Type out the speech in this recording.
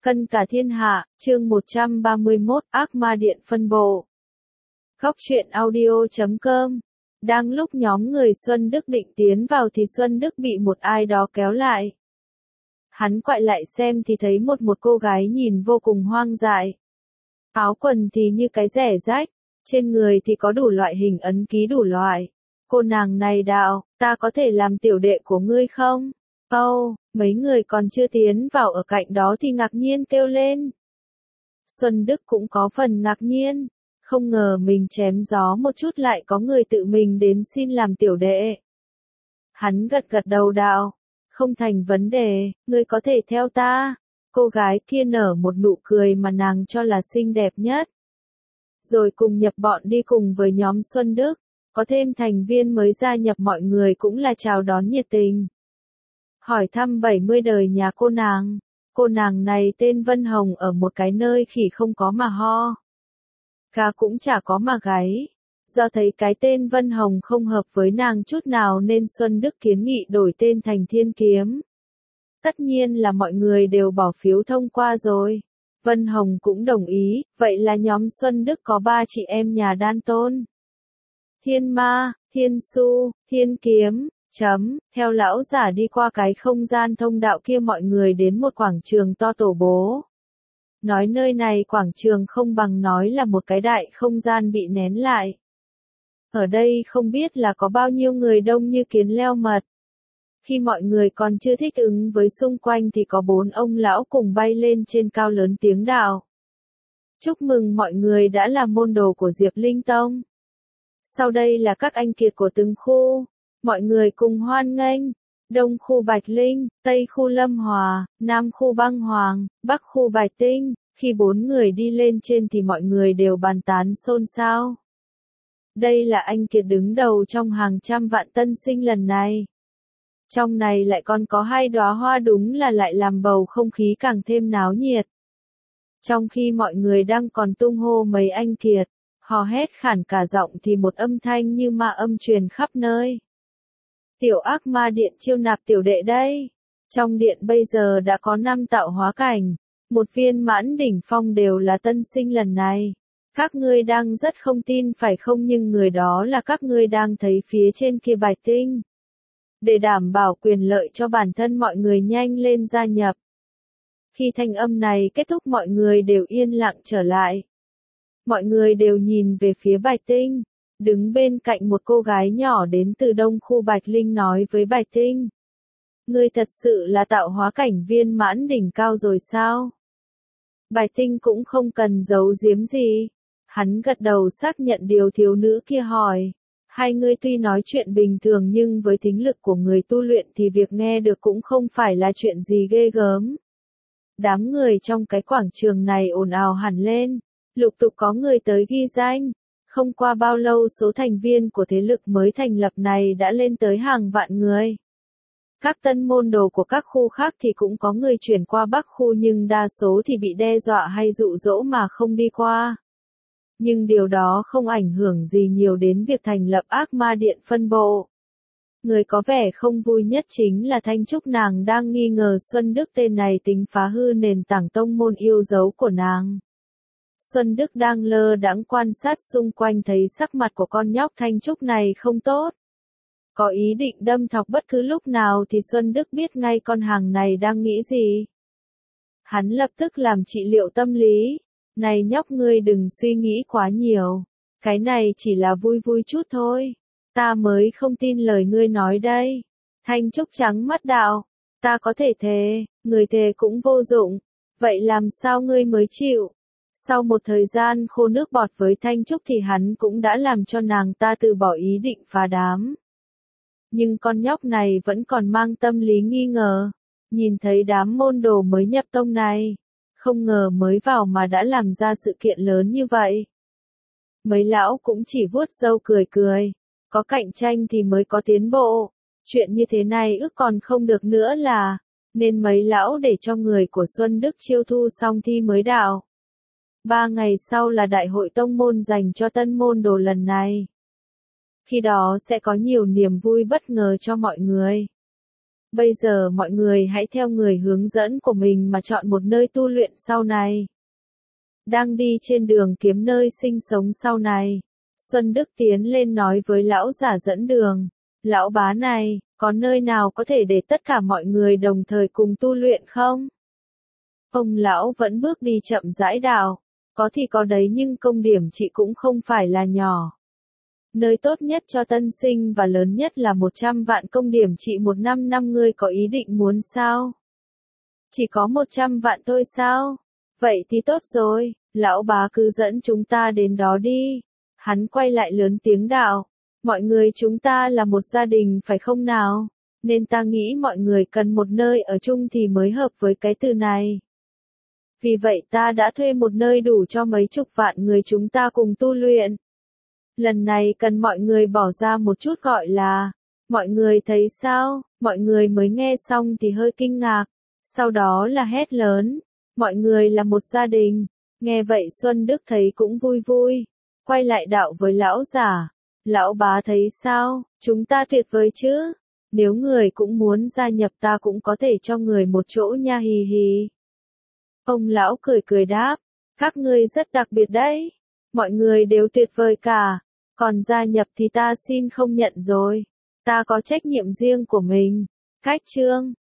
Cân cả thiên hạ, chương 131, Ác ma điện phân bộ. Góc truyện audio.com. Đang lúc nhóm người Xuân Đức định tiến vào thì Xuân Đức bị một ai đó kéo lại. Hắn quay lại xem thì thấy một cô gái nhìn vô cùng hoang dại. Áo quần thì như cái rẻ rách, trên người thì có đủ loại hình ấn ký đủ loại. Cô nàng này đạo, ta có thể làm tiểu đệ của ngươi không? Mấy người còn chưa tiến vào ở cạnh đó thì ngạc nhiên kêu lên. Xuân Đức cũng có phần ngạc nhiên, không ngờ mình chém gió một chút lại có người tự mình đến xin làm tiểu đệ. Hắn gật đầu đạo, không thành vấn đề, ngươi có thể theo ta. Cô gái kia nở một nụ cười mà nàng cho là xinh đẹp nhất. Rồi cùng nhập bọn đi cùng với nhóm Xuân Đức, có thêm thành viên mới gia nhập mọi người cũng là chào đón nhiệt tình. Hỏi thăm 70 đời nhà cô nàng này tên Vân Hồng ở một cái nơi khỉ không có mà ho. Gà cũng chả có mà gáy. Do thấy cái tên Vân Hồng không hợp với nàng chút nào nên Xuân Đức kiến nghị đổi tên thành Thiên Kiếm. Tất nhiên là mọi người đều bỏ phiếu thông qua rồi. Vân Hồng cũng đồng ý, vậy là nhóm Xuân Đức có 3 chị em nhà đan tôn. Thiên Ma, Thiên Su, Thiên Kiếm. Theo lão giả đi qua cái không gian thông đạo kia mọi người đến một quảng trường to tổ bố. Nói nơi này quảng trường không bằng nói là một cái đại không gian bị nén lại. Ở đây không biết là có bao nhiêu người đông như kiến leo mật. Khi mọi người còn chưa thích ứng với xung quanh thì có 4 ông lão cùng bay lên trên cao lớn tiếng đạo. Chúc mừng mọi người đã là môn đồ của Diệp Linh Tông. Sau đây là các anh kiệt của từng khu. Mọi người cùng hoan nghênh, Đông khu Bạch Linh, Tây khu Lâm Hòa, Nam khu Băng Hoàng, Bắc khu Bạch Tinh. Khi 4 người đi lên trên thì mọi người đều bàn tán xôn xao. Đây là anh kiệt đứng đầu trong hàng trăm vạn tân sinh lần này. Trong này lại còn có 2 đóa hoa đúng là lại làm bầu không khí càng thêm náo nhiệt. Trong khi mọi người đang còn tung hô mấy anh kiệt, hò hét khản cả giọng thì một âm thanh như ma âm truyền khắp nơi. Tiểu ác ma điện chiêu nạp tiểu đệ đây. Trong điện bây giờ đã có 5 tạo hóa cảnh, 1 viên mãn đỉnh phong đều là tân sinh lần này. Các ngươi đang rất không tin phải không, nhưng người đó là các ngươi đang thấy phía trên kia Bạch Tinh. Để đảm bảo quyền lợi cho bản thân mọi người nhanh lên gia nhập. Khi thanh âm này kết thúc mọi người đều yên lặng trở lại. Mọi người đều nhìn về phía Bạch Tinh. Đứng bên cạnh một cô gái nhỏ đến từ Đông khu Bạch Linh nói với Bạch Tinh. Ngươi thật sự là tạo hóa cảnh viên mãn đỉnh cao rồi sao? Bạch Tinh cũng không cần giấu giếm gì. Hắn gật đầu xác nhận điều thiếu nữ kia hỏi. Hai ngươi tuy nói chuyện bình thường nhưng với thính lực của người tu luyện thì việc nghe được cũng không phải là chuyện gì ghê gớm. Đám người trong cái quảng trường này ồn ào hẳn lên. Lục tục có người tới ghi danh. Không qua bao lâu số thành viên của thế lực mới thành lập này đã lên tới hàng vạn người. Các tân môn đồ của các khu khác thì cũng có người chuyển qua Bắc khu nhưng đa số thì bị đe dọa hay dụ dỗ mà không đi qua. Nhưng điều đó không ảnh hưởng gì nhiều đến việc thành lập ác ma điện phân bộ. Người có vẻ không vui nhất chính là Thanh Trúc, nàng đang nghi ngờ Xuân Đức tên này tính phá hư nền tảng tông môn yêu dấu của nàng. Xuân Đức đang lơ đãng quan sát xung quanh thấy sắc mặt của con nhóc Thanh Trúc này không tốt. Có ý định đâm thọc bất cứ lúc nào thì Xuân Đức biết ngay con hàng này đang nghĩ gì. Hắn lập tức làm trị liệu tâm lý. Này nhóc, ngươi đừng suy nghĩ quá nhiều. Cái này chỉ là vui vui chút thôi. Ta mới không tin lời ngươi nói đây. Thanh Trúc trắng mắt đạo. Ta có thể thề, người thề cũng vô dụng. Vậy làm sao ngươi mới chịu? Sau một thời gian khô nước bọt với Thanh Trúc thì hắn cũng đã làm cho nàng ta từ bỏ ý định phá đám. Nhưng con nhóc này vẫn còn mang tâm lý nghi ngờ. Nhìn thấy đám môn đồ mới nhập tông này. Không ngờ mới vào mà đã làm ra sự kiện lớn như vậy. Mấy lão cũng chỉ vuốt râu cười cười. Có cạnh tranh thì mới có tiến bộ. Chuyện như thế này ước còn không được nữa là. Nên mấy lão để cho người của Xuân Đức chiêu thu xong thi mới đạo. 3 ngày sau là đại hội tông môn dành cho tân môn đồ lần này. Khi đó sẽ có nhiều niềm vui bất ngờ cho mọi người. Bây giờ mọi người hãy theo người hướng dẫn của mình mà chọn một nơi tu luyện sau này. Đang đi trên đường kiếm nơi sinh sống sau này. Xuân Đức tiến lên nói với lão giả dẫn đường. Lão bá này, có nơi nào có thể để tất cả mọi người đồng thời cùng tu luyện không? Ông lão vẫn bước đi chậm rãi đạo. Có thì có đấy nhưng công điểm chị cũng không phải là nhỏ. Nơi tốt nhất cho tân sinh và lớn nhất là 100 vạn công điểm trị một năm ngươi có ý định muốn sao? Chỉ có 100 vạn thôi sao? Vậy thì tốt rồi, lão bá cứ dẫn chúng ta đến đó đi. Hắn quay lại lớn tiếng đạo. Mọi người chúng ta là một gia đình phải không nào? Nên ta nghĩ mọi người cần một nơi ở chung thì mới hợp với cái từ này. Vì vậy ta đã thuê một nơi đủ cho mấy chục vạn người chúng ta cùng tu luyện. Lần này cần mọi người bỏ ra một chút gọi là. Mọi người thấy sao? Mọi người mới nghe xong thì hơi kinh ngạc. Sau đó là hét lớn. Mọi người là một gia đình. Nghe vậy Xuân Đức thấy cũng vui vui. Quay lại đạo với lão giả. Lão bá thấy sao? Chúng ta tuyệt vời chứ? Nếu người cũng muốn gia nhập ta cũng có thể cho người một chỗ nha hì hì. Ông lão cười cười đáp. Các ngươi rất đặc biệt đấy. Mọi người đều tuyệt vời cả. Còn gia nhập thì ta xin không nhận rồi. Ta có trách nhiệm riêng của mình. Cách chương